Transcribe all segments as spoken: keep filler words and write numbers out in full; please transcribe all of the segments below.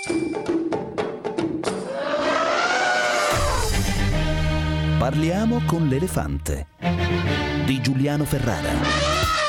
Parliamo con l'elefante di Giuliano Ferrara.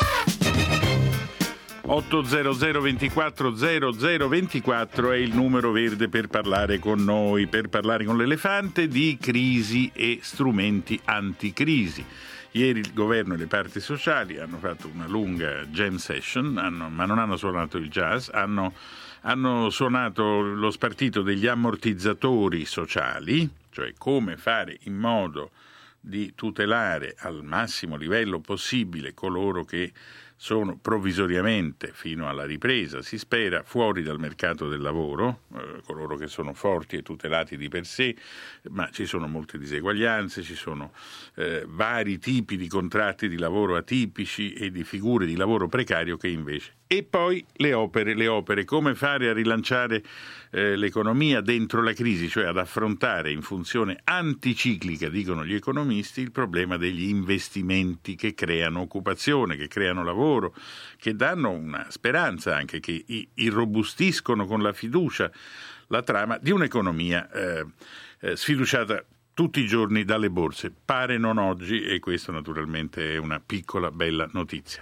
otto zero zero ventiquattro zero zero ventiquattro è il numero verde per parlare con noi, per parlare con l'elefante di crisi e strumenti anticrisi. Ieri il governo e le parti sociali hanno fatto una lunga jam session, hanno, ma non hanno suonato il jazz, hanno, hanno suonato lo spartito degli ammortizzatori sociali, cioè come fare in modo di tutelare al massimo livello possibile coloro che sono provvisoriamente, fino alla ripresa, si spera, fuori dal mercato del lavoro, eh, coloro che sono forti e tutelati di per sé, ma ci sono molte diseguaglianze, ci sono eh, vari tipi di contratti di lavoro atipici e di figure di lavoro precario che invece... E poi le opere, le opere, come fare a rilanciare eh, l'economia dentro la crisi, cioè ad affrontare in funzione anticiclica, dicono gli economisti, il problema degli investimenti che creano occupazione, che creano lavoro, che danno una speranza anche, che irrobustiscono con la fiducia la trama di un'economia eh, eh, sfiduciata tutti i giorni dalle borse, pare non oggi, e questo naturalmente è una piccola bella notizia.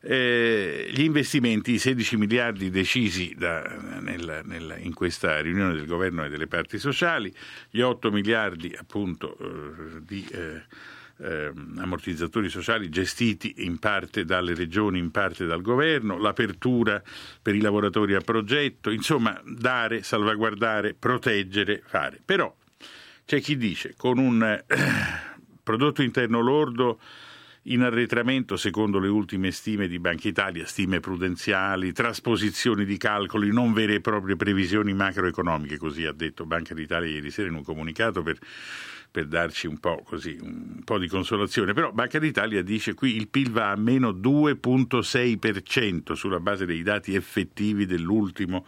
Eh, gli investimenti, i sedici miliardi decisi da, nel, nel, in questa riunione del governo e delle parti sociali, gli otto miliardi appunto eh, di eh, eh, ammortizzatori sociali gestiti in parte dalle regioni, in parte dal governo, l'apertura per i lavoratori a progetto, insomma dare, salvaguardare, proteggere, fare. Però c'è chi dice con un eh, prodotto interno lordo in arretramento, secondo le ultime stime di Banca Italia, stime prudenziali, trasposizioni di calcoli, non vere e proprie previsioni macroeconomiche, così ha detto Banca d'Italia ieri sera in un comunicato per, per darci un po' così, un po' di consolazione. Però Banca d'Italia dice qui il P I L va a meno due virgola sei per cento sulla base dei dati effettivi dell'ultimo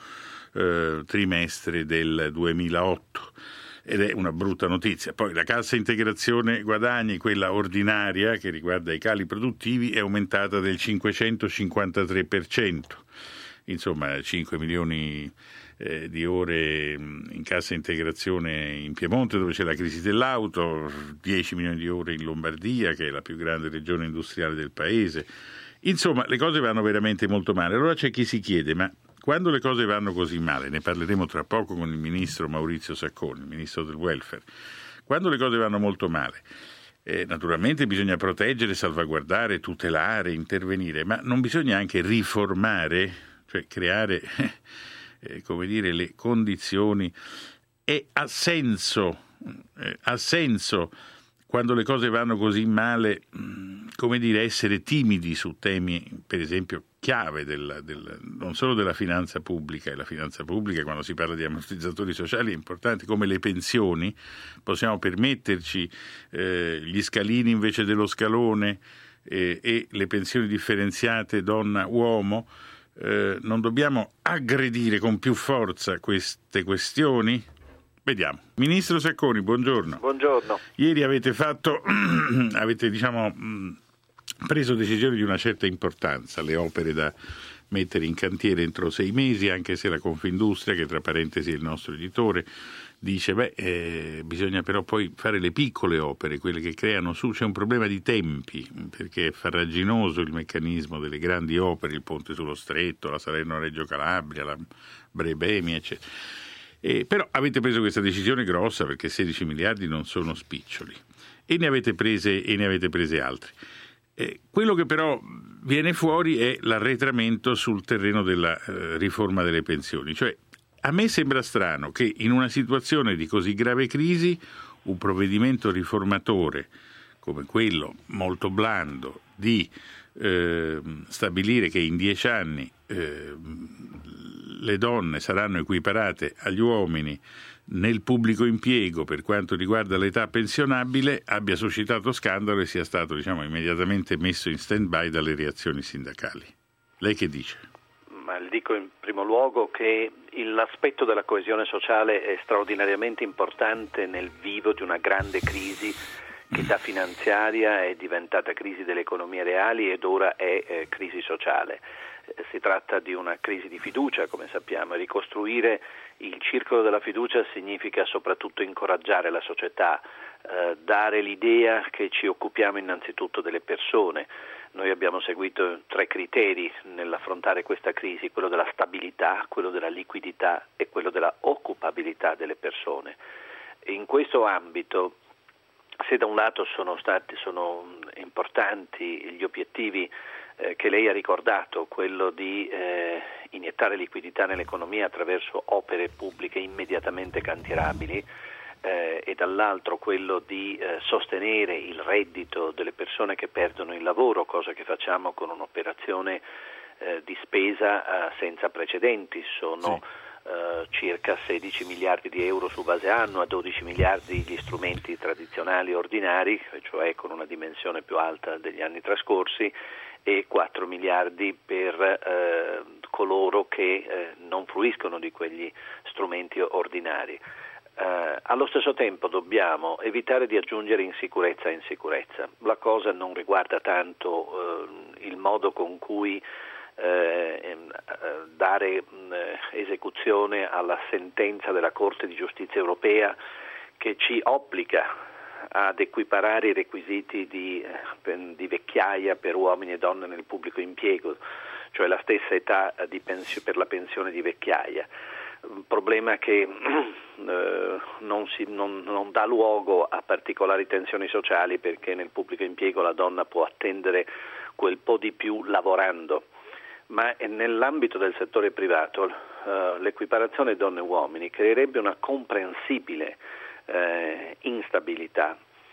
eh, trimestre del duemilaotto. Ed è una brutta notizia. Poi la cassa integrazione guadagni, quella ordinaria che riguarda i cali produttivi, è aumentata del cinquecentocinquantatré per cento. Insomma, cinque milioni eh, di ore in cassa integrazione in Piemonte, dove c'è la crisi dell'auto, dieci milioni di ore in Lombardia, che è la più grande regione industriale del paese. Insomma, le cose vanno veramente molto male. Allora c'è chi si chiede, ma quando le cose vanno così male, ne parleremo tra poco con il ministro Maurizio Sacconi, il ministro del welfare, quando le cose vanno molto male, eh, naturalmente bisogna proteggere, salvaguardare, tutelare, intervenire, ma non bisogna anche riformare, cioè creare, eh, come dire, le condizioni. E ha senso, eh, ha senso quando le cose vanno così male, come dire, essere timidi su temi, per esempio, chiave del, del, non solo della finanza pubblica, e la finanza pubblica quando si parla di ammortizzatori sociali è importante, come le pensioni, possiamo permetterci eh, gli scalini invece dello scalone eh, e le pensioni differenziate donna-uomo, eh, non dobbiamo aggredire con più forza queste questioni? Vediamo. Ministro Sacconi, buongiorno. Buongiorno. Ieri avete fatto, avete diciamo preso decisioni di una certa importanza, le opere da mettere in cantiere entro sei mesi, anche se la Confindustria, che tra parentesi è il nostro editore, dice beh eh, bisogna però poi fare le piccole opere, quelle che creano su, c'è un problema di tempi, perché è farraginoso il meccanismo delle grandi opere, il ponte sullo Stretto, la Salerno-Reggio Calabria, la Brebemi, eccetera. Eh, però avete preso questa decisione grossa, perché sedici miliardi non sono spiccioli, e ne avete prese, e ne avete prese altre. Eh, quello che però viene fuori è l'arretramento sul terreno della eh, riforma delle pensioni. Cioè, a me sembra strano che in una situazione di così grave crisi un provvedimento riformatore come quello molto blando di eh, stabilire che in dieci anni eh, le donne saranno equiparate agli uomini nel pubblico impiego per quanto riguarda l'età pensionabile abbia suscitato scandalo e sia stato, diciamo, immediatamente messo in stand-by dalle reazioni sindacali. Lei che dice? Ma le dico in primo luogo che l'aspetto della coesione sociale è straordinariamente importante nel vivo di una grande crisi che da finanziaria è diventata crisi delle economie reali ed ora è eh, crisi sociale. si tratta di una crisi di fiducia, come sappiamo, e ricostruire il circolo della fiducia significa soprattutto incoraggiare la società, eh, dare l'idea che ci occupiamo innanzitutto delle persone. Noi abbiamo seguito tre criteri nell'affrontare questa crisi, quello della stabilità, quello della liquidità e quello della occupabilità delle persone. E in questo ambito, se da un lato sono stati sono importanti gli obiettivi eh, che lei ha ricordato, quello di eh, iniettare liquidità nell'economia attraverso opere pubbliche immediatamente cantierabili, eh, e dall'altro quello di eh, sostenere il reddito delle persone che perdono il lavoro, cosa che facciamo con un'operazione eh, di spesa eh, senza precedenti. Sono sì. Uh, circa sedici miliardi di euro su base annua, dodici miliardi gli strumenti tradizionali ordinari, cioè con una dimensione più alta degli anni trascorsi, e quattro miliardi per uh, coloro che uh, non fruiscono di quegli strumenti ordinari. Uh, allo stesso tempo dobbiamo evitare di aggiungere insicurezza a insicurezza. La cosa non riguarda tanto uh, il modo con cui Eh, dare eh, esecuzione alla sentenza della Corte di Giustizia europea che ci obbliga ad equiparare i requisiti di, eh, di vecchiaia per uomini e donne nel pubblico impiego, cioè la stessa età di pensio, per la pensione di vecchiaia. Un problema che eh, non, si, non, non dà luogo a particolari tensioni sociali, perché nel pubblico impiego la donna può attendere quel po' di più lavorando. Ma nell'ambito del settore privato uh, l'equiparazione donne e uomini creerebbe una comprensibile uh, instabilità.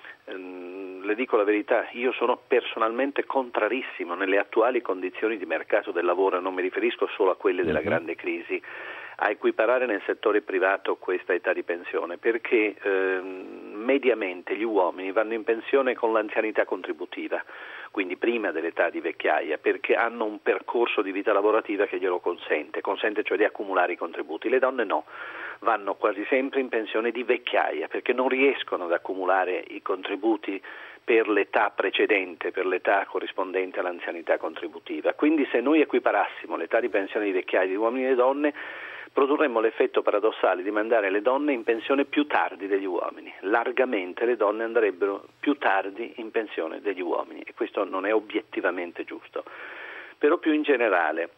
Um, le dico la verità, io sono personalmente contrarissimo nelle attuali condizioni di mercato del lavoro, non mi riferisco solo a quelle della grande crisi, a equiparare nel settore privato questa età di pensione, perché eh, mediamente gli uomini vanno in pensione con l'anzianità contributiva, quindi prima dell'età di vecchiaia, perché hanno un percorso di vita lavorativa che glielo consente, consente cioè di accumulare i contributi. Le donne no, vanno quasi sempre in pensione di vecchiaia, perché non riescono ad accumulare i contributi per l'età precedente, per l'età corrispondente all'anzianità contributiva. Quindi se noi equiparassimo l'età di pensione di vecchiaia di uomini e donne, produrremmo l'effetto paradossale di mandare le donne in pensione più tardi degli uomini. Largamente le donne andrebbero più tardi in pensione degli uomini, e questo non è obiettivamente giusto. Però più in generale,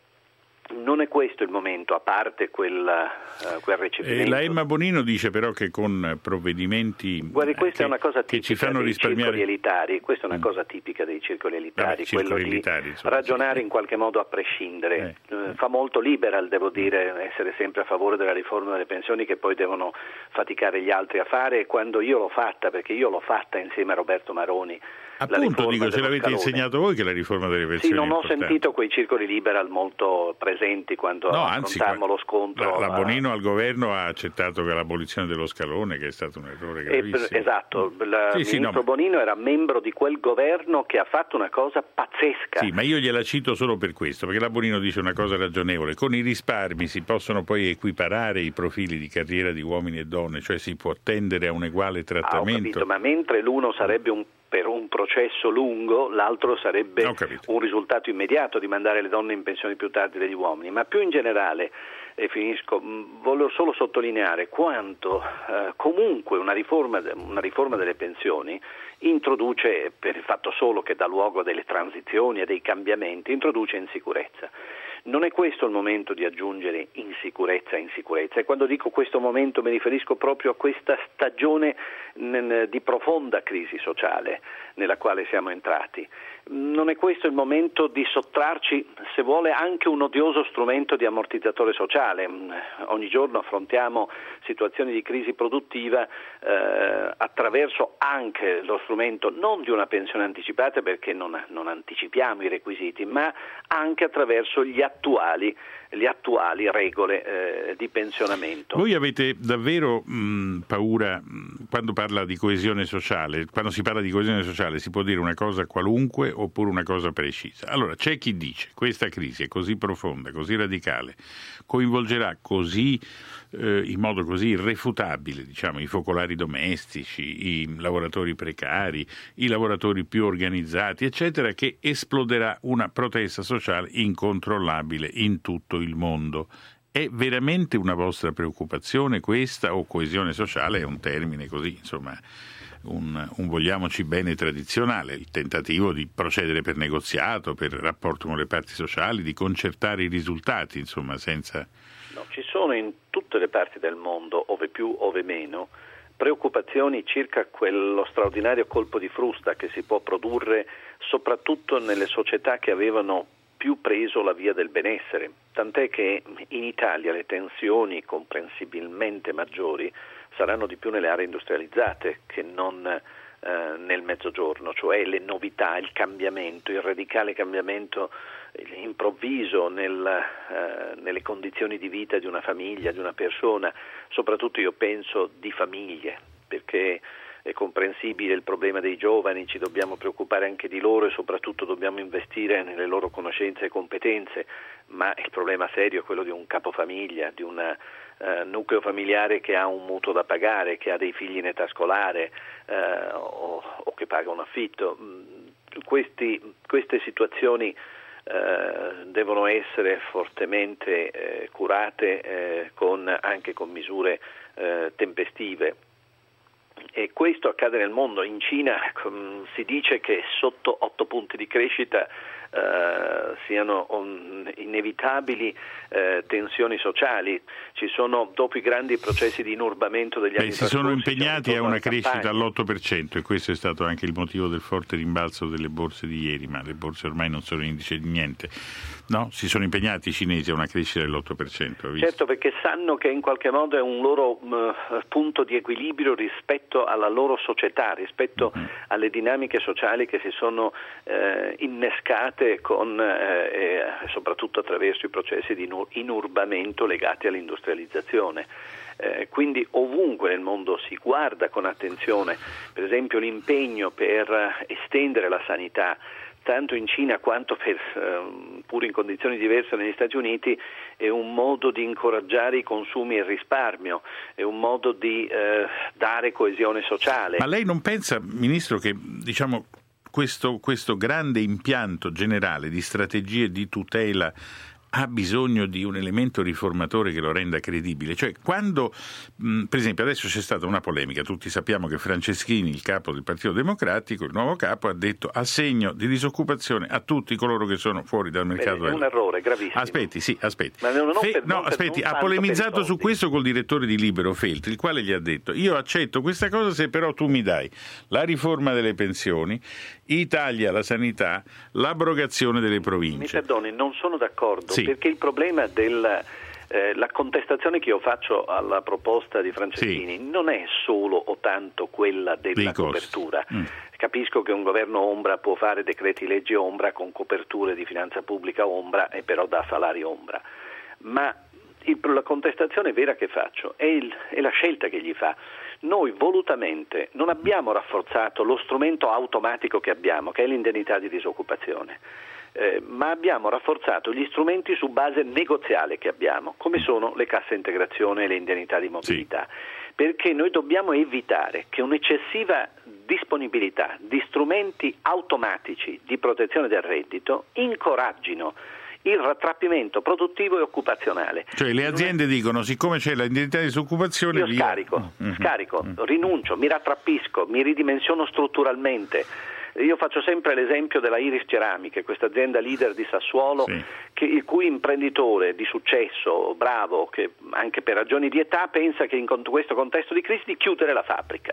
non è questo il momento, a parte quel, uh, quel recepimento. Eh, la Emma Bonino dice però che con provvedimenti Guardi, questa che, è una cosa che ci fanno dei risparmiare circoli elitari, questa è una mm. cosa tipica dei circoli elitari, Vabbè, quello circoli di elitari, insomma, ragionare sì. in qualche modo a prescindere. Eh, eh. Fa molto liberal, devo dire, essere sempre a favore della riforma delle pensioni che poi devono faticare gli altri a fare, e quando io l'ho fatta, perché io l'ho fatta insieme a Roberto Maroni. Appunto, dico, ce l'avete Scalone. insegnato voi che la riforma delle pensioni Sì, non ho importante. sentito quei circoli liberal molto presenti quando no, anzi, affrontammo lo scontro. La, la a... Bonino al governo ha accettato che l'abolizione dello scalone, che è stato un errore gravissimo. Eh, esatto, il sì, ministro sì, no, Bonino era membro di quel governo che ha fatto una cosa pazzesca. Sì, ma io gliela cito solo per questo, perché la Bonino dice una cosa ragionevole: con i risparmi si possono poi equiparare i profili di carriera di uomini e donne, cioè si può tendere a un uguale trattamento. Ah, ho capito, ma mentre l'uno sarebbe un per un processo lungo, l'altro sarebbe un risultato immediato di mandare le donne in pensione più tardi degli uomini. Ma più in generale, e finisco, voglio solo sottolineare quanto eh, comunque una riforma, una riforma delle pensioni introduce, per il fatto solo che dà luogo a delle transizioni e dei cambiamenti, introduce insicurezza. Non è questo il momento di aggiungere insicurezza a insicurezza, e quando dico questo momento mi riferisco proprio a questa stagione di profonda crisi sociale nella quale siamo entrati. Non è questo il momento di sottrarci, se vuole, anche un odioso strumento di ammortizzatore sociale. Ogni giorno affrontiamo situazioni di crisi produttiva eh, attraverso anche lo strumento non di una pensione anticipata, perché non, non anticipiamo i requisiti, ma anche attraverso gli attuali, le attuali regole eh, di pensionamento. Voi avete davvero mh, paura mh, quando parla di coesione sociale, quando si parla di coesione sociale si può dire una cosa qualunque oppure una cosa precisa. Allora c'è chi dice questa crisi è così profonda, così radicale, coinvolgerà così eh, in modo così irrefutabile, diciamo, i focolari domestici, i lavoratori precari, i lavoratori più organizzati, eccetera, che esploderà una protesta sociale incontrollabile in tutto il mondo. È veramente una vostra preoccupazione questa, o coesione sociale è un termine così, insomma, un, un vogliamoci bene tradizionale, il tentativo di procedere per negoziato, per rapporto con le parti sociali, di concertare i risultati, insomma, senza... No, ci sono in tutte le parti del mondo, ove più, ove meno, preoccupazioni circa quello straordinario colpo di frusta che si può produrre soprattutto nelle società che avevano più preso la via del benessere, tant'è che in Italia le tensioni comprensibilmente maggiori saranno di più nelle aree industrializzate che non eh, nel mezzogiorno, cioè le novità, il cambiamento, il radicale cambiamento improvviso nel, eh, nelle condizioni di vita di una famiglia, di una persona, soprattutto io penso di famiglie, perché è comprensibile il problema dei giovani, ci dobbiamo preoccupare anche di loro e soprattutto dobbiamo investire nelle loro conoscenze e competenze, ma il problema serio è quello di un capofamiglia, di un uh, nucleo familiare che ha un mutuo da pagare, che ha dei figli in età scolare uh, o, o che paga un affitto. Questi, queste situazioni uh, devono essere fortemente uh, curate uh, con, anche con misure uh, tempestive. E questo accade nel mondo. In Cina com, si dice che sotto otto punti di crescita eh, siano um, inevitabili eh, tensioni sociali. Ci sono, dopo i grandi processi di inurbamento degli Beh, anni si sono impegnati a una crescita campagna. all'otto per cento e questo è stato anche il motivo del forte rimbalzo delle borse di ieri, ma le borse ormai non sono indice di niente. No, si sono impegnati i cinesi a una crescita dell'otto per cento. Certo, perché sanno che in qualche modo è un loro uh, punto di equilibrio rispetto alla loro società, rispetto uh-huh. alle dinamiche sociali che si sono uh, innescate con, uh, e soprattutto attraverso i processi di inurbamento legati all'industrializzazione. Eh, quindi ovunque nel mondo si guarda con attenzione, per esempio l'impegno per estendere la sanità, tanto in Cina quanto per, eh, pur in condizioni diverse negli Stati Uniti, è un modo di incoraggiare i consumi e il risparmio, è un modo di eh, dare coesione sociale. Ma lei non pensa, Ministro, che diciamo questo, questo grande impianto generale di strategie di tutela ha bisogno di un elemento riformatore che lo renda credibile? Cioè, quando, mh, per esempio, adesso c'è stata una polemica, tutti sappiamo che Franceschini, il capo del Partito Democratico, il nuovo capo, ha detto assegno di disoccupazione a tutti coloro che sono fuori dal mercato. Beh, è un errore gravissimo. Aspetti, sì, aspetti. Ma non Fe- per, no, non per, aspetti, non ha polemizzato su soldi. questo col direttore di Libero, Feltri, il quale gli ha detto: io accetto questa cosa se però tu mi dai la riforma delle pensioni, i tagli alla sanità, l'abrogazione delle province. Mi perdoni, non sono d'accordo, sì. perché il problema del eh, la contestazione che io faccio alla proposta di Franceschini sì. non è solo o tanto quella della copertura. Mm. Capisco che un governo ombra può fare decreti legge ombra con coperture di finanza pubblica ombra e però dà salari ombra, ma il, la contestazione vera che faccio è, il, è la scelta che gli fa. Noi volutamente non abbiamo rafforzato lo strumento automatico che abbiamo, che è l'indennità di disoccupazione, eh, ma abbiamo rafforzato gli strumenti su base negoziale che abbiamo, come sono le casse integrazione e le indennità di mobilità, sì. perché noi dobbiamo evitare che un'eccessiva disponibilità di strumenti automatici di protezione del reddito incoraggino il rattrappimento produttivo e occupazionale. Cioè le aziende dicono: siccome c'è l'indennità di disoccupazione, io via. scarico, mm-hmm. scarico, mm-hmm. rinuncio, mi rattrappisco, mi ridimensiono strutturalmente. Io faccio sempre l'esempio della Iris Ceramiche, questa azienda leader di Sassuolo, sì. che, il cui imprenditore di successo, bravo, che anche per ragioni di età pensa che in questo contesto di crisi di chiudere la fabbrica.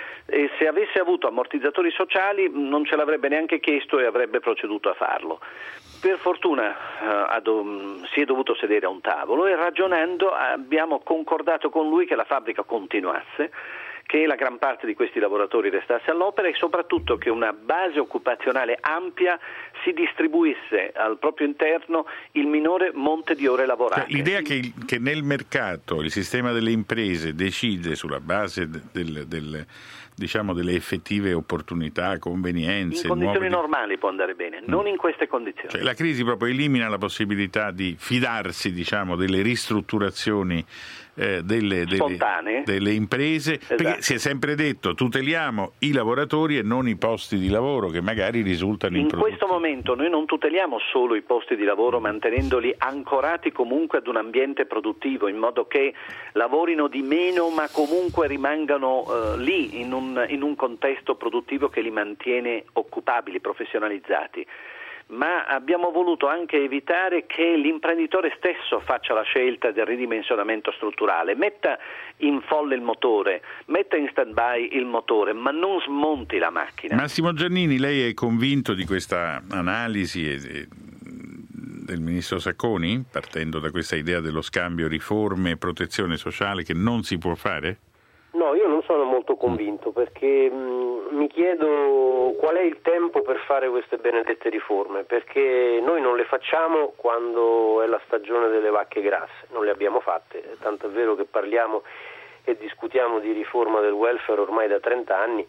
E se avesse avuto ammortizzatori sociali non ce l'avrebbe neanche chiesto e avrebbe proceduto a farlo. Per fortuna eh, um, si è dovuto sedere a un tavolo e ragionando abbiamo concordato con lui che la fabbrica continuasse, che la gran parte di questi lavoratori restasse all'opera e soprattutto che una base occupazionale ampia si distribuisse al proprio interno il minore monte di ore lavorate. Cioè, l'idea che, il, che nel mercato il sistema delle imprese decide sulla base del, del, diciamo, delle effettive opportunità, convenienze. In condizioni nuove... normali può andare bene, non in queste condizioni. Cioè, la crisi proprio elimina la possibilità di fidarsi, diciamo, delle ristrutturazioni eh, delle, delle, delle imprese, esatto. Perché si è sempre detto tuteliamo i lavoratori e non i posti di lavoro che magari risultano in improduttivi. In questo momento noi non tuteliamo solo i posti di lavoro mantenendoli ancorati comunque ad un ambiente produttivo, in modo che lavorino di meno ma comunque rimangano uh, lì in un, in un contesto produttivo che li mantiene occupabili, professionalizzati. Ma abbiamo voluto anche evitare che l'imprenditore stesso faccia la scelta del ridimensionamento strutturale, metta in folle il motore, metta in stand-by il motore, ma non smonti la macchina. Massimo Giannini, lei è convinto di questa analisi del ministro Sacconi, partendo da questa idea dello scambio riforme e protezione sociale che non si può fare? No, io non sono molto convinto perché mh, mi chiedo qual è il tempo per fare queste benedette riforme, perché noi non le facciamo quando è la stagione delle vacche grasse, non le abbiamo fatte, tanto è vero che parliamo e discutiamo di riforma del welfare ormai da trenta anni,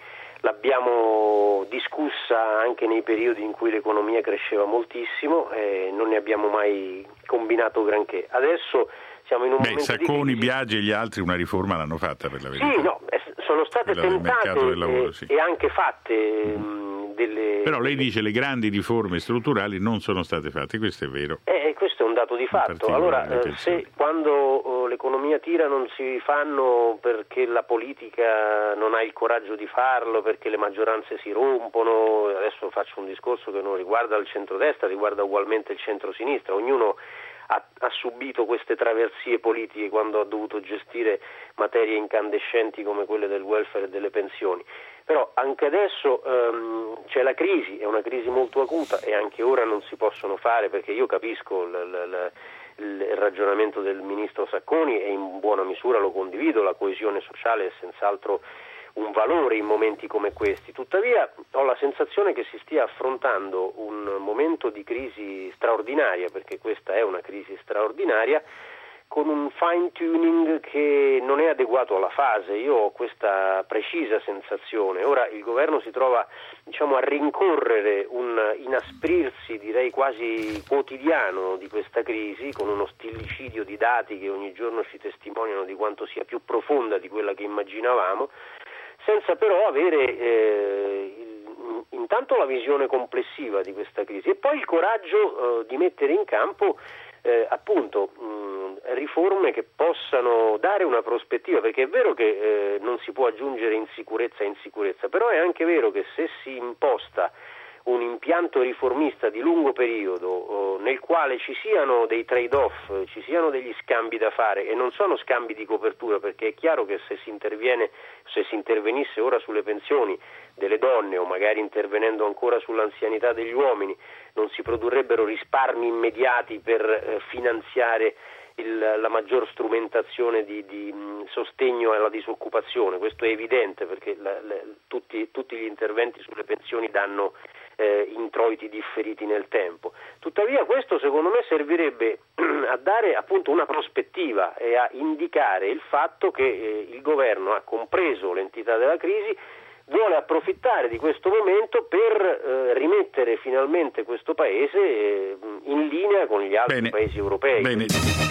l'abbiamo discussa anche nei periodi in cui l'economia cresceva moltissimo e non ne abbiamo mai combinato granché. Adesso siamo in un Beh, momento Sacconi, di Biagi e gli altri una riforma l'hanno fatta, per la verità. Sì, no, sono state Quella tentate del lavoro, e, sì. e anche fatte mh, delle... Però lei dice le grandi riforme strutturali non sono state fatte, questo è vero. Eh, questo è un dato di fatto. Allora, eh, se quando oh, l'economia tira non si fanno perché la politica non ha il coraggio di farlo, perché le maggioranze si rompono, adesso faccio un discorso che non riguarda il centrodestra, riguarda ugualmente il centrosinistra, ognuno Ha, ha subito queste traversie politiche quando ha dovuto gestire materie incandescenti come quelle del welfare e delle pensioni. Però anche adesso ehm, c'è la crisi, è una crisi molto acuta e anche ora non si possono fare, perché io capisco l, l, l, il ragionamento del ministro Sacconi e in buona misura lo condivido, la coesione sociale è senz'altro un valore in momenti come questi. Tuttavia ho la sensazione che si stia affrontando un momento di crisi straordinaria, perché questa è una crisi straordinaria, con un fine tuning che non è adeguato alla fase. Io ho questa precisa sensazione. Ora il governo si trova, diciamo, a rincorrere un inasprirsi, direi quasi quotidiano, di questa crisi, con uno stillicidio di dati che ogni giorno ci testimoniano di quanto sia più profonda di quella che immaginavamo, senza però avere eh, il, intanto la visione complessiva di questa crisi e poi il coraggio eh, di mettere in campo eh, appunto mh, riforme che possano dare una prospettiva, perché è vero che eh, non si può aggiungere insicurezza a insicurezza, però è anche vero che se si imposta un impianto riformista di lungo periodo eh, nel quale ci siano dei trade-off, ci siano degli scambi da fare, e non sono scambi di copertura, perché è chiaro che se si interviene, se si intervenisse ora sulle pensioni delle donne o magari intervenendo ancora sull'anzianità degli uomini non si produrrebbero risparmi immediati per eh, finanziare il, la maggior strumentazione di, di mh, sostegno alla disoccupazione. Questo è evidente, perché la, la, tutti, tutti gli interventi sulle pensioni danno eh, introiti differiti nel tempo. Tuttavia questo secondo me servirebbe a dare appunto una prospettiva e a indicare il fatto che eh, il governo ha compreso l'entità della crisi, vuole approfittare di questo momento per eh, rimettere finalmente questo paese eh, in linea con gli altri Bene. paesi europei. Bene.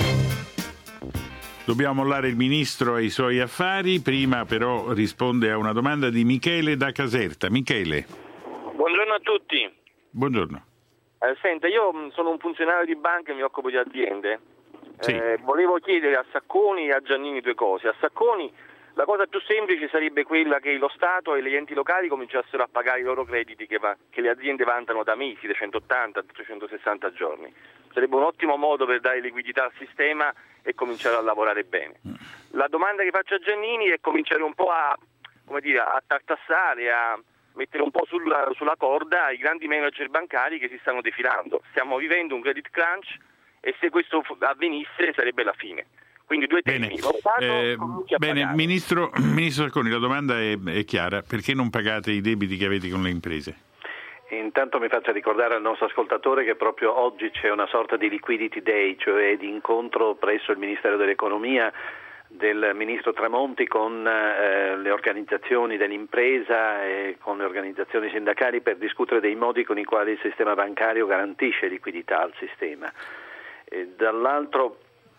Dobbiamo mollare il ministro e i suoi affari, prima però risponde a una domanda di Michele da Caserta. Michele. Buongiorno a tutti. Buongiorno. Eh, senta, io sono un funzionario di banca e mi occupo di aziende. Sì. Eh, volevo chiedere a Sacconi e a Giannini due cose. A Sacconi la cosa più semplice sarebbe quella che lo Stato e gli enti locali cominciassero a pagare i loro crediti che, va, che le aziende vantano da mesi, da centottanta a trecentosessanta giorni. Sarebbe un ottimo modo per dare liquidità al sistema e cominciare a lavorare bene. La domanda che faccio a Giannini è cominciare un po' a, come dire, a tartassare, a mettere un po' sulla, sulla corda i grandi manager bancari che si stanno defilando. Stiamo vivendo un credit crunch e se questo avvenisse sarebbe la fine. Quindi due temi. Bene, eh, bene ministro, ministro Sacconi, la domanda è, è chiara: perché non pagate i debiti che avete con le imprese? Intanto mi faccia ricordare al nostro ascoltatore che proprio oggi c'è una sorta di liquidity day, cioè di incontro presso il Ministero dell'Economia del Ministro Tremonti con eh, le organizzazioni dell'impresa e con le organizzazioni sindacali per discutere dei modi con i quali il sistema bancario garantisce liquidità al sistema. E dall'altro,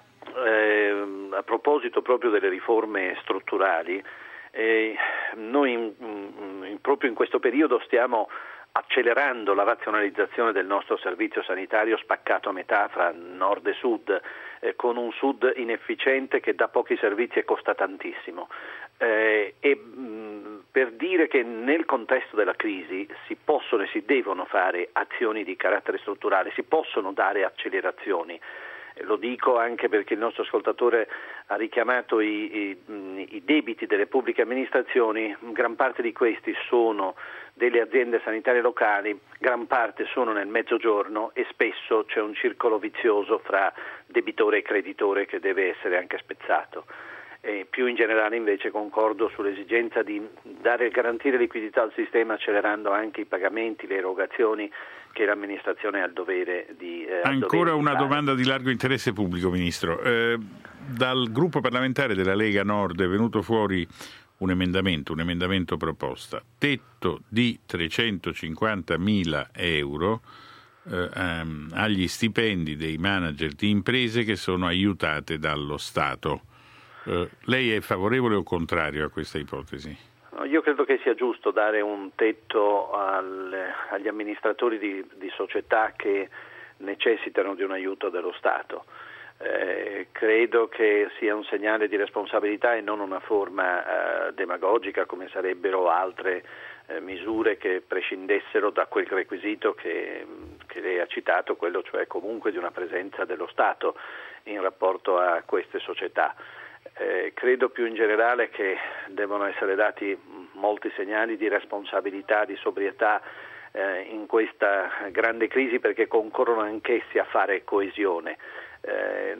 eh, a proposito proprio delle riforme strutturali, eh, noi in, in, proprio in questo periodo stiamo accelerando la razionalizzazione del nostro servizio sanitario spaccato a metà fra nord e sud, eh, con un sud inefficiente che dà pochi servizi e costa tantissimo. Eh, e mh, per dire che nel contesto della crisi si possono e si devono fare azioni di carattere strutturale, si possono dare accelerazioni. Lo dico anche perché il nostro ascoltatore ha richiamato i, i, i debiti delle pubbliche amministrazioni, gran parte di questi sono delle aziende sanitarie locali, gran parte sono nel mezzogiorno e spesso c'è un circolo vizioso fra debitore e creditore che deve essere anche spezzato. E più in generale invece concordo sull'esigenza di dare garantire liquidità al sistema accelerando anche i pagamenti, le erogazioni che l'amministrazione ha il dovere di eh, Ancora dovere una di fare. Domanda di largo interesse pubblico, Ministro. Eh, dal gruppo parlamentare della Lega Nord è venuto fuori un emendamento, un emendamento proposta, tetto di trecentocinquantamila euro eh, um, agli stipendi dei manager di imprese che sono aiutate dallo Stato. Uh, lei è favorevole o contrario a questa ipotesi? No, io credo che sia giusto dare un tetto al, agli amministratori di, di società che necessitano di un aiuto dello Stato. Eh, credo che sia un segnale di responsabilità e non una forma eh, demagogica come sarebbero altre eh, misure che prescindessero da quel requisito che, che lei ha citato, quello cioè comunque di una presenza dello Stato in rapporto a queste società. Eh, credo più in generale che devono essere dati molti segnali di responsabilità, di sobrietà eh, in questa grande crisi perché concorrono anch'essi a fare coesione. Eh,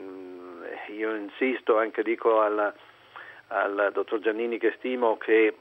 io insisto, anche dico al, al dottor Giannini che stimo, che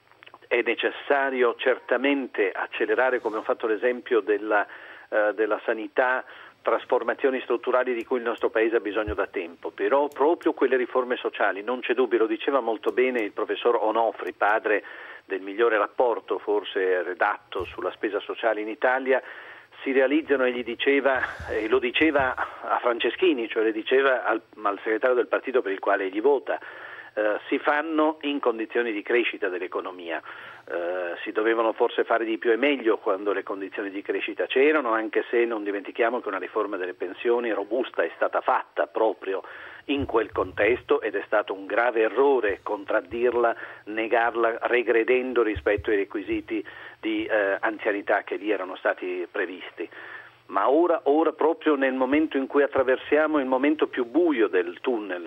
è necessario certamente accelerare, come ho fatto l'esempio della, eh, della sanità, trasformazioni strutturali di cui il nostro Paese ha bisogno da tempo, però proprio quelle riforme sociali, non c'è dubbio, lo diceva molto bene il professor Onofri, padre del migliore rapporto forse redatto sulla spesa sociale in Italia, si realizzano, e gli diceva, e lo diceva a Franceschini, cioè le diceva al, al segretario del partito per il quale egli vota, eh, si fanno in condizioni di crescita dell'economia. Uh, si dovevano forse fare di più e meglio quando le condizioni di crescita c'erano, anche se non dimentichiamo che una riforma delle pensioni robusta è stata fatta proprio in quel contesto ed è stato un grave errore contraddirla, negarla, regredendo rispetto ai requisiti di uh, anzianità che lì erano stati previsti. Ma ora, ora proprio nel momento in cui attraversiamo il momento più buio del tunnel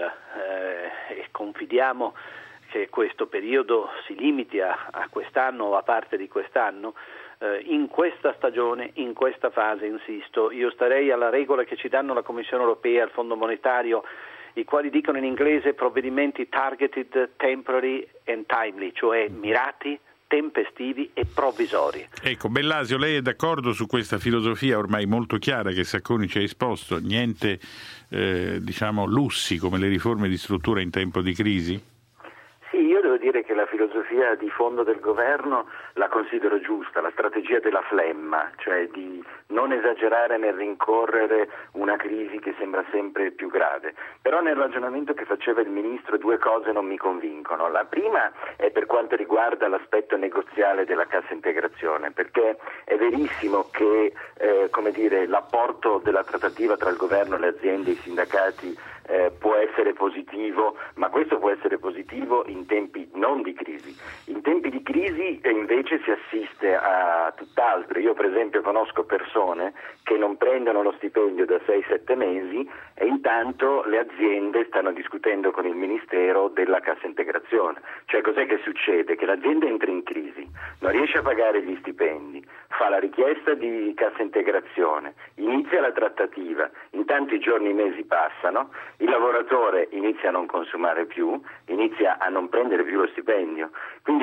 eh, e confidiamo che questo periodo si limiti a, a quest'anno o a parte di quest'anno, eh, in questa stagione, in questa fase, insisto, io starei alla regola che ci danno la Commissione Europea, il Fondo Monetario, i quali dicono in inglese provvedimenti targeted, temporary and timely, cioè mirati, tempestivi e provvisori. Ecco, Bellasio, lei è d'accordo su questa filosofia ormai molto chiara che Sacconi ci ha esposto? Niente, eh, diciamo, lussi come le riforme di struttura in tempo di crisi? Sì, io devo dire che la filosofia di fondo del governo la considero giusta, la strategia della flemma, cioè di non esagerare nel rincorrere una crisi che sembra sempre più grave. Però nel ragionamento che faceva il Ministro due cose non mi convincono. La prima è per quanto riguarda l'aspetto negoziale della cassa integrazione, perché è verissimo che eh, come dire, l'apporto della trattativa tra il governo, le aziende e i sindacati Eh, può essere positivo, ma questo può essere positivo in tempi non di crisi. In tempi di crisi eh, invece si assiste a tutt'altro. Io per esempio conosco persone che non prendono lo stipendio da sei sette mesi e intanto le aziende stanno discutendo con il Ministero della cassa integrazione. Cioè cos'è che succede? Che l'azienda entra in crisi, non riesce a pagare gli stipendi, fa la richiesta di cassa integrazione, inizia la trattativa, intanto i giorni e i mesi passano, il lavoratore inizia a non consumare più, inizia a non prendere più lo stipendio, quindi il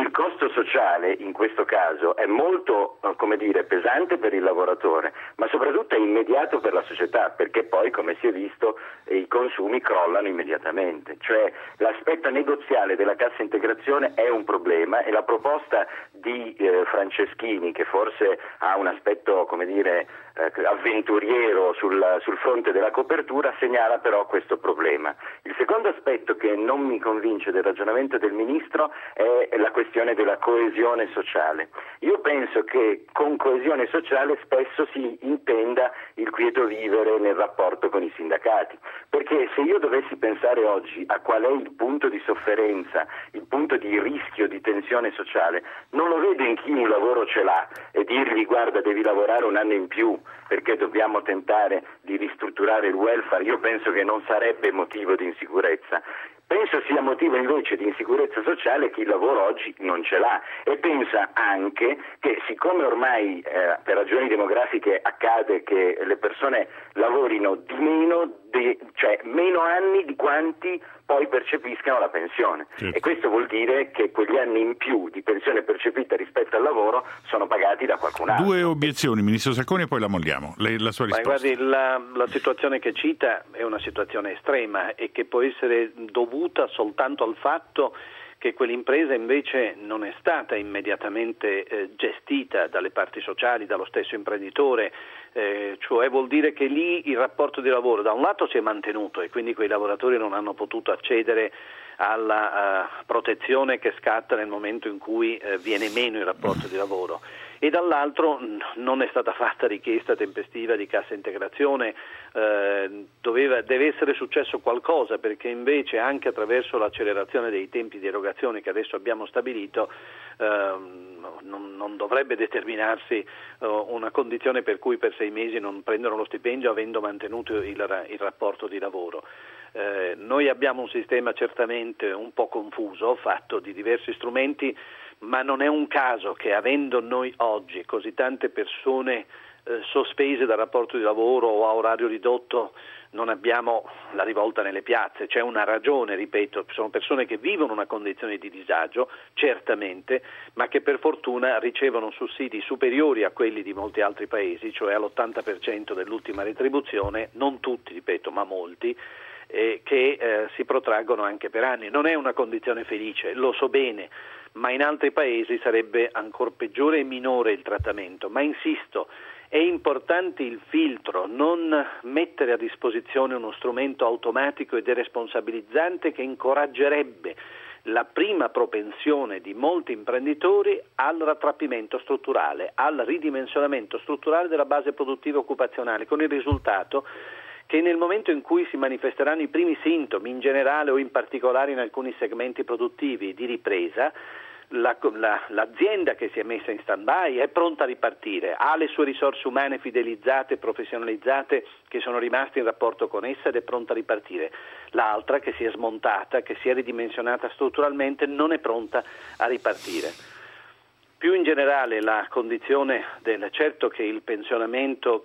il costo sociale in questo caso è molto, come dire, pesante per il lavoratore, ma soprattutto è immediato per la società, perché poi, come si è visto, i consumi crollano immediatamente. Cioè l'aspetto negoziale della cassa integrazione è un problema e la proposta di eh, Franceschini, che forse ha un aspetto, come dire, eh, avventuriero sul, sul fronte della copertura, segnala però questo problema. Il secondo aspetto che non mi convince del ragionamento del Ministro è la questione della coesione sociale. Io penso che con coesione sociale spesso si intenda il quieto vivere nel rapporto con i sindacati, perché se io dovessi pensare oggi a qual è il punto di sofferenza, il punto di rischio di tensione sociale, non lo vedo in chi un lavoro ce l'ha e dirgli guarda devi lavorare un anno in più perché dobbiamo tentare di ristrutturare il welfare. Io penso che non sarebbe motivo di insicurezza. Penso sia motivo invece di insicurezza sociale chi il lavoro oggi non ce l'ha, e pensa anche che siccome ormai eh, per ragioni demografiche accade che le persone lavorino di meno, di, cioè meno anni di quanti poi percepiscano la pensione, certo. E questo vuol dire che quegli anni in più di pensione percepita rispetto al lavoro sono pagati da qualcun altro. Due obiezioni, Ministro Sacconi, e poi la molliamo. Lei, la sua risposta. Ma guardi, la, la situazione che cita è una situazione estrema e che può essere dovuta soltanto al fatto che quell'impresa invece non è stata immediatamente eh, gestita dalle parti sociali, dallo stesso imprenditore, eh, cioè vuol dire che lì il rapporto di lavoro da un lato si è mantenuto e quindi quei lavoratori non hanno potuto accedere alla uh, protezione che scatta nel momento in cui uh, viene meno il rapporto di lavoro, e dall'altro non è stata fatta richiesta tempestiva di cassa integrazione. eh, doveva, deve essere successo qualcosa, perché invece anche attraverso l'accelerazione dei tempi di erogazione che adesso abbiamo stabilito eh, non, non dovrebbe determinarsi eh, una condizione per cui per sei mesi non prendono lo stipendio avendo mantenuto il, il rapporto di lavoro. Eh, noi abbiamo un sistema certamente un po' confuso, fatto di diversi strumenti, ma non è un caso che avendo noi oggi così tante persone eh, sospese dal rapporto di lavoro o a orario ridotto non abbiamo la rivolta nelle piazze. C'è una ragione, ripeto, sono persone che vivono una condizione di disagio, certamente, ma che per fortuna ricevono sussidi superiori a quelli di molti altri paesi, cioè all'ottanta per cento dell'ultima retribuzione, non tutti, ripeto, ma molti, eh, che eh, si protraggono anche per anni. Non è una condizione felice, lo so bene, ma in altri paesi sarebbe ancora peggiore e minore il trattamento. Ma insisto, è importante il filtro, non mettere a disposizione uno strumento automatico e deresponsabilizzante che incoraggerebbe la prima propensione di molti imprenditori al rattrappimento strutturale, al ridimensionamento strutturale della base produttiva occupazionale, con il risultato che nel momento in cui si manifesteranno i primi sintomi, in generale o in particolare in alcuni segmenti produttivi di ripresa, la, la, l'azienda che si è messa in stand-by è pronta a ripartire, ha le sue risorse umane fidelizzate, professionalizzate, che sono rimaste in rapporto con essa ed è pronta a ripartire. L'altra, che si è smontata, che si è ridimensionata strutturalmente, non è pronta a ripartire. Più in generale la condizione del certo che il pensionamento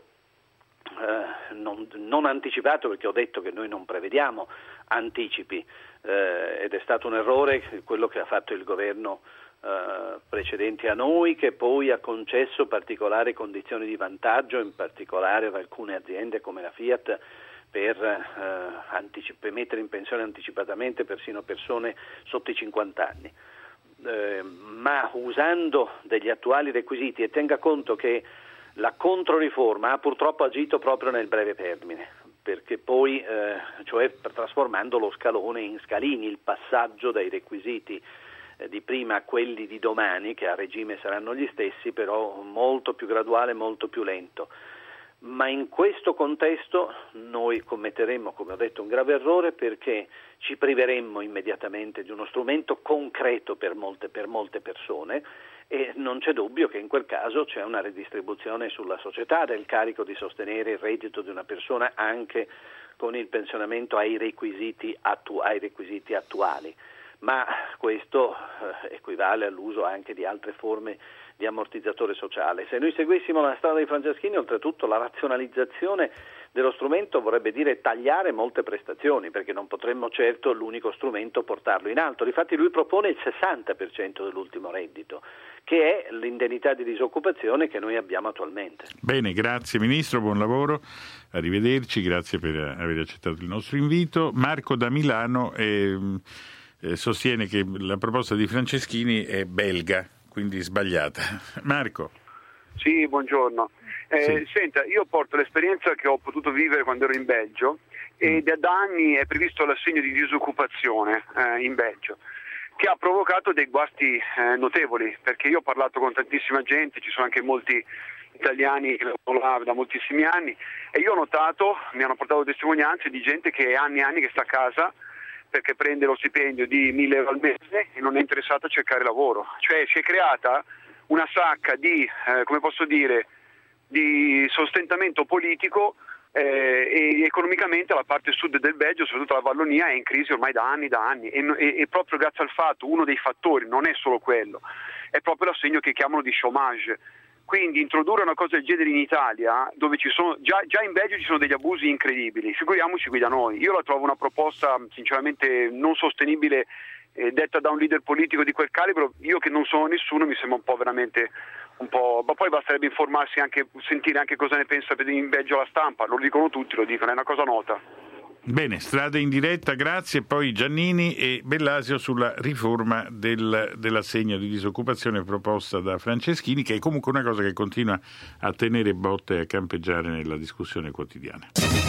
Eh, non, non anticipato, perché ho detto che noi non prevediamo anticipi eh, ed è stato un errore quello che ha fatto il governo eh, precedente a noi, che poi ha concesso particolari condizioni di vantaggio, in particolare ad alcune aziende come la Fiat, per, eh, anticip- per mettere in pensione anticipatamente persino persone sotto i cinquanta anni. Eh, ma usando degli attuali requisiti, e tenga conto che la controriforma ha purtroppo agito proprio nel breve termine, perché poi, eh, cioè trasformando lo scalone in scalini, il passaggio dai requisiti eh, di prima a quelli di domani, che a regime saranno gli stessi, però molto più graduale, molto più lento. Ma in questo contesto noi commetteremmo, come ho detto, un grave errore, perché ci priveremmo immediatamente di uno strumento concreto per molte, per molte persone, e non c'è dubbio che in quel caso c'è una ridistribuzione sulla società del carico di sostenere il reddito di una persona anche con il pensionamento ai requisiti, attu- ai requisiti attuali. Ma questo eh, equivale all'uso anche di altre forme di ammortizzatore sociale. Se noi seguissimo la strada di Franceschini, oltretutto la razionalizzazione dello strumento vorrebbe dire tagliare molte prestazioni, perché non potremmo certo l'unico strumento portarlo in alto. Difatti lui propone il sessanta per cento dell'ultimo reddito, che è l'indennità di disoccupazione che noi abbiamo attualmente. Bene, grazie Ministro, buon lavoro, arrivederci, grazie per aver accettato il nostro invito. Marco da Milano eh, eh, sostiene che la proposta di Franceschini è belga, quindi sbagliata. Marco. Sì, buongiorno. Eh, sì. Senta, io porto l'esperienza che ho potuto vivere quando ero in Belgio e da, da anni è previsto l'assegno di disoccupazione eh, in Belgio, che ha provocato dei guasti eh, notevoli, perché io ho parlato con tantissima gente, ci sono anche molti italiani che lavorano là da moltissimi anni e io ho notato, mi hanno portato testimonianze di gente che è anni e anni che sta a casa perché prende lo stipendio di mille euro al mese e non è interessata a cercare lavoro. Cioè si è creata una sacca di, eh, come posso dire, di sostentamento politico eh, e economicamente la parte sud del Belgio, soprattutto la Vallonia, è in crisi ormai da anni da anni e, e, e proprio grazie al fatto, uno dei fattori, non è solo quello, è proprio l'assegno che chiamano di chômage. Quindi introdurre una cosa del genere in Italia, dove ci sono già, già in Belgio ci sono degli abusi incredibili, figuriamoci qui da noi. Io la trovo una proposta sinceramente non sostenibile, eh, detta da un leader politico di quel calibro. Io che non sono nessuno mi sembra un po' veramente un po', ma poi basterebbe informarsi anche, sentire anche cosa ne pensa in Belgio la stampa, lo dicono tutti, lo dicono, è una cosa nota. Bene, strade in diretta, grazie. Poi Giannini e Bellasio sulla riforma del, dell'assegno di disoccupazione proposta da Franceschini, che è comunque una cosa che continua a tenere botte e a campeggiare nella discussione quotidiana.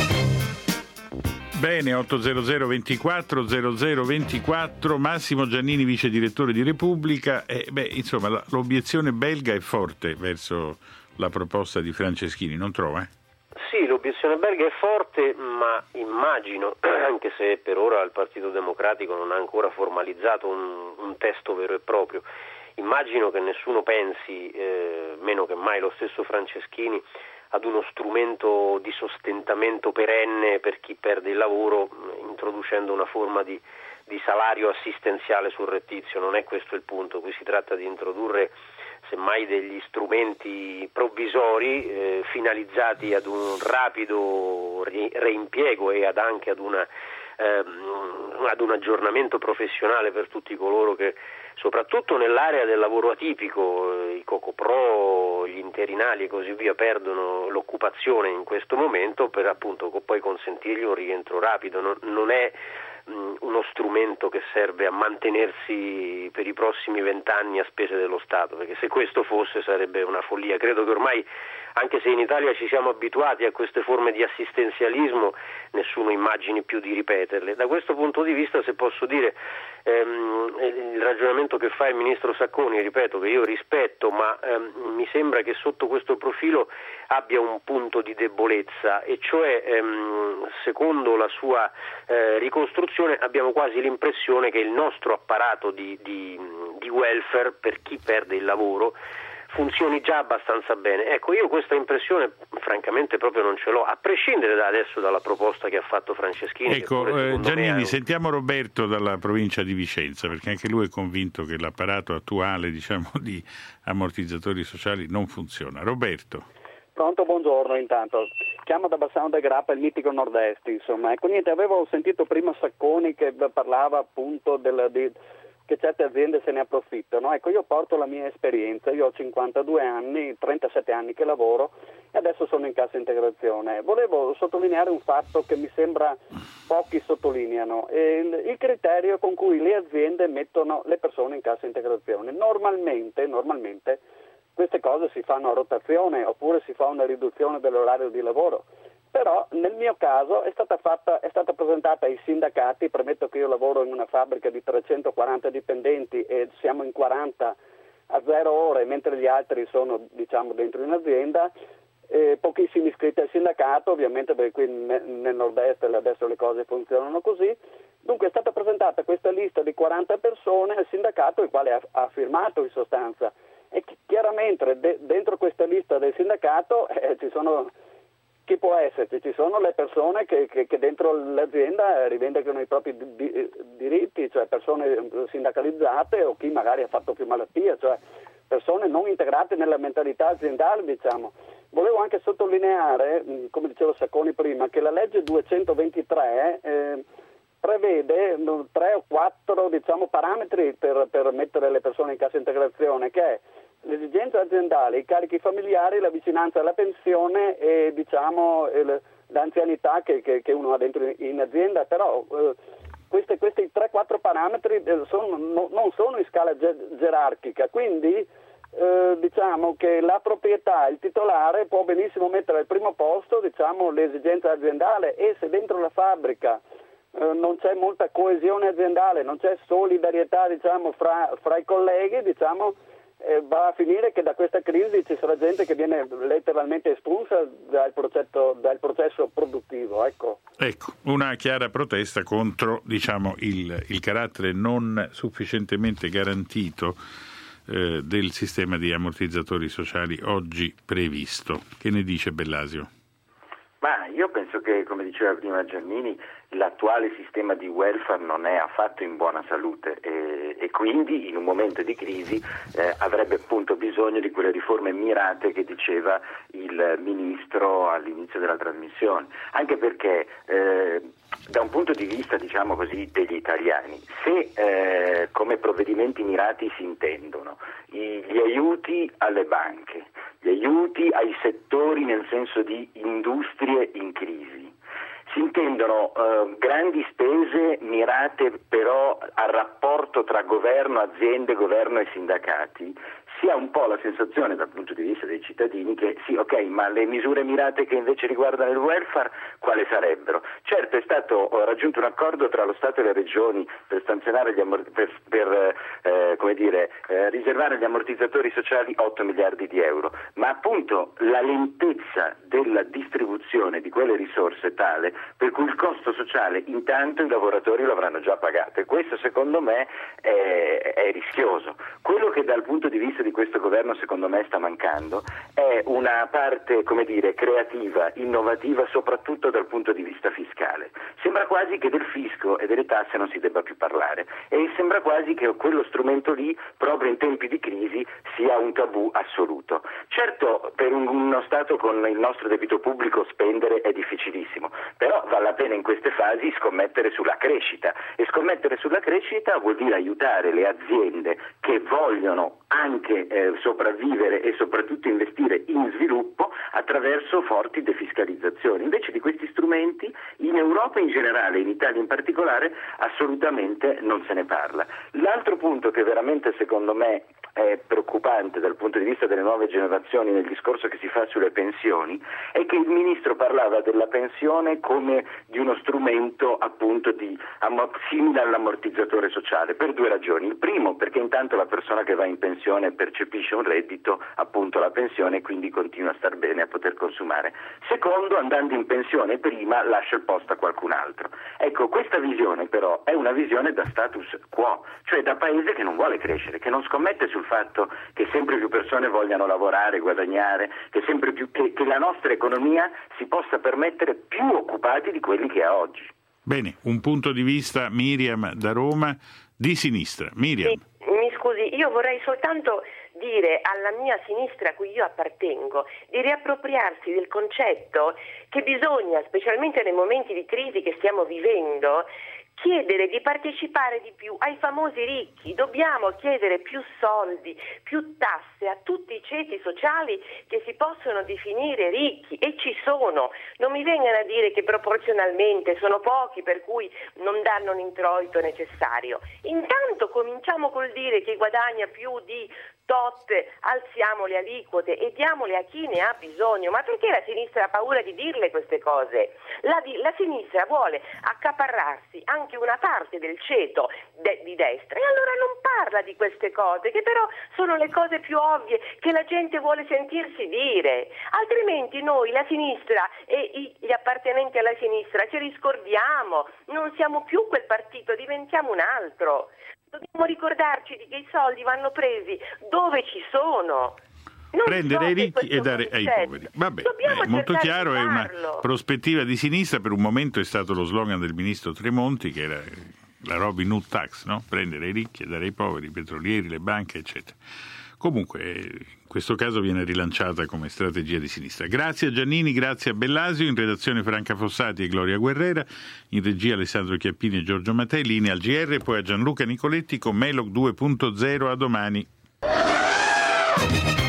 Bene, ottocento ventiquattro zero zero ventiquattro, Massimo Giannini, vice direttore di Repubblica. E, beh, insomma, la, l'obiezione belga è forte verso la proposta di Franceschini, non trova? Eh? Sì, l'obiezione belga è forte, ma immagino, anche se per ora il Partito Democratico non ha ancora formalizzato un, un testo vero e proprio, immagino che nessuno pensi, eh, meno che mai lo stesso Franceschini, ad uno strumento di sostentamento perenne per chi perde il lavoro, introducendo una forma di, di salario assistenziale surrettizio. Non è questo il punto, qui si tratta di introdurre semmai degli strumenti provvisori eh, finalizzati ad un rapido ri- reimpiego e ad anche ad, una, ehm, ad un aggiornamento professionale per tutti coloro che, soprattutto nell'area del lavoro atipico, eh, i cocopro, gli interinali e così via, perdono l'occupazione in questo momento, per appunto poi consentirgli un rientro rapido. Non, non è uno strumento che serve a mantenersi per i prossimi vent'anni a spese dello Stato, perché se questo fosse sarebbe una follia. Credo che ormai, anche se in Italia ci siamo abituati a queste forme di assistenzialismo, nessuno immagini più di ripeterle. Da questo punto di vista, se posso dire, ehm, il ragionamento che fa il ministro Sacconi, ripeto, che io rispetto, ma ehm, mi sembra che sotto questo profilo abbia un punto di debolezza, e cioè ehm, secondo la sua eh, ricostruzione abbiamo quasi l'impressione che il nostro apparato di, di, di welfare per chi perde il lavoro funzioni già abbastanza bene. Ecco, io questa impressione francamente proprio non ce l'ho, a prescindere da adesso dalla proposta che ha fatto Franceschini. Ecco, eh, Giannini, un... sentiamo Roberto dalla provincia di Vicenza, perché anche lui è convinto che l'apparato attuale, diciamo, di ammortizzatori sociali non funziona. Roberto. Pronto, buongiorno intanto. Chiamo da Bassano del Grappa, il mitico nord-est, insomma. Ecco, niente, avevo sentito prima Sacconi che parlava appunto del, di, che certe aziende se ne approfittano. Ecco, io porto la mia esperienza, io ho cinquantadue anni, trentasette anni che lavoro e adesso sono in cassa integrazione. Volevo sottolineare un fatto che mi sembra pochi sottolineano, il, il criterio con cui le aziende mettono le persone in cassa integrazione. Normalmente, normalmente queste cose si fanno a rotazione oppure si fa una riduzione dell'orario di lavoro, però nel mio caso è stata fatta, è stata presentata ai sindacati. Premetto che io lavoro in una fabbrica di trecentoquaranta dipendenti e siamo in quaranta a zero ore, mentre gli altri sono, diciamo, dentro in azienda, eh, pochissimi iscritti al sindacato, ovviamente perché qui nel nord-est adesso le cose funzionano così. Dunque è stata presentata questa lista di quaranta persone al sindacato, il quale ha, ha firmato in sostanza. E chiaramente de- dentro questa lista del sindacato eh, ci sono, chi può esserci? Ci sono le persone che, che, che dentro l'azienda rivendicano i propri di- di- diritti, cioè persone sindacalizzate, o chi magari ha fatto più malattia, cioè persone non integrate nella mentalità aziendale, diciamo. volevo anche sottolineare, come diceva Sacconi prima, che la legge duecentoventitré eh, prevede tre o quattro diciamo, parametri per, per mettere le persone in cassa integrazione, che è l'esigenza aziendale, i carichi familiari, la vicinanza alla pensione e diciamo l'anzianità che, che, che uno ha dentro in azienda, però eh, questi, questi tre quattro parametri sono, no, non sono in scala ge- gerarchica, quindi eh, diciamo che la proprietà, il titolare può benissimo mettere al primo posto diciamo, l'esigenza aziendale, e se dentro la fabbrica eh, non c'è molta coesione aziendale, non c'è solidarietà diciamo, fra, fra i colleghi, diciamo, Eh, va a finire che da questa crisi ci sarà gente che viene letteralmente espulsa dal processo, dal processo produttivo. Ecco. ecco, una chiara protesta contro diciamo, il, il carattere non sufficientemente garantito eh, del sistema di ammortizzatori sociali oggi previsto. Che ne dice Bellasio? Ma io penso che, come diceva prima Giannini, l'attuale sistema di welfare non è affatto in buona salute e, e quindi in un momento di crisi eh, avrebbe appunto bisogno di quelle riforme mirate che diceva il Ministro all'inizio della trasmissione, anche perché eh, da un punto di vista diciamo così degli italiani, se eh, come provvedimenti mirati si intendono i, gli aiuti alle banche, gli aiuti ai settori nel senso di industrie in crisi, si intendono eh, grandi spese mirate però al rapporto tra governo, aziende, governo e sindacati, si ha un po' la sensazione dal punto di vista dei cittadini che sì, ok, ma le misure mirate che invece riguardano il welfare quali sarebbero? Certo, è stato raggiunto un accordo tra lo Stato e le regioni per stanzionare gli ammort- per, per eh, come dire, eh, riservare agli ammortizzatori sociali otto miliardi di euro, ma appunto la lentezza della distribuzione di quelle risorse è tale per cui il costo sociale intanto i lavoratori lo avranno già pagato, e questo secondo me è, è rischioso. Quello che dal punto di vista di questo governo secondo me sta mancando è una parte, come dire, creativa, innovativa, soprattutto dal punto di vista fiscale. Sembra quasi che del fisco e delle tasse non si debba più parlare, e sembra quasi che quello strumento lì, proprio in tempi di crisi, sia un tabù assoluto. Certo, per uno Stato con il nostro debito pubblico spendere è difficilissimo, però vale la pena in queste fasi scommettere sulla crescita, e scommettere sulla crescita vuol dire aiutare le aziende che vogliono anche eh, sopravvivere e soprattutto investire in sviluppo attraverso forti defiscalizzazioni. Invece di questi strumenti in Europa in generale, in Italia in particolare, assolutamente non se ne parla. L'altro punto che veramente secondo me è preoccupante dal punto di vista delle nuove generazioni nel discorso che si fa sulle pensioni è che il Ministro parlava della pensione come di uno strumento appunto di, simile all'ammortizzatore sociale, per due ragioni. Il primo, perché intanto la persona che va in pensione percepisce un reddito, appunto la pensione, e quindi continua a star bene, a poter consumare. Secondo, andando in pensione prima lascia il posto a qualcun altro. Ecco, questa visione però è una visione da status quo, cioè da paese che non vuole crescere, che non scommette sul fatto che sempre più persone vogliano lavorare, guadagnare, che sempre più che, che la nostra economia si possa permettere più occupati di quelli che ha oggi. Bene, un punto di vista, Miriam da Roma, di sinistra. Miriam. Sì, mi scusi, io vorrei soltanto dire alla mia sinistra a cui io appartengo di riappropriarsi del concetto che bisogna, specialmente nei momenti di crisi che stiamo vivendo, chiedere di partecipare di più ai famosi ricchi. Dobbiamo chiedere più soldi, più tasse a tutti i ceti sociali che si possono definire ricchi, e ci sono. Non mi vengano a dire che proporzionalmente sono pochi per cui non danno l'introito necessario. Intanto cominciamo col dire che guadagna più di tot, alziamo le aliquote e diamole a chi ne ha bisogno. Ma perché la sinistra ha paura di dirle queste cose? La, la sinistra vuole accaparrarsi anche una parte del ceto de, di destra, e allora non parla di queste cose, che però sono le cose più ovvie che la gente vuole sentirsi dire. Altrimenti noi, la sinistra e i, gli appartenenti alla sinistra, ci riscordiamo, non siamo più quel partito, diventiamo un altro. Dobbiamo ricordarci che i soldi vanno presi dove ci sono. Non prendere ai ricchi e dare ai poveri. Vabbè, è molto chiaro, è una prospettiva di sinistra. Per un momento è stato lo slogan del ministro Tremonti, che era la Robin Hood tax, no? Prendere i ricchi e dare ai poveri, i petrolieri, le banche, eccetera. Comunque, in questo caso viene rilanciata come strategia di sinistra. Grazie a Giannini, grazie a Bellasio, in redazione Franca Fossati e Gloria Guerrera, in regia Alessandro Chiappini e Giorgio Mattei, linea al G R, poi a Gianluca Nicoletti con Melog due punto zero. A domani.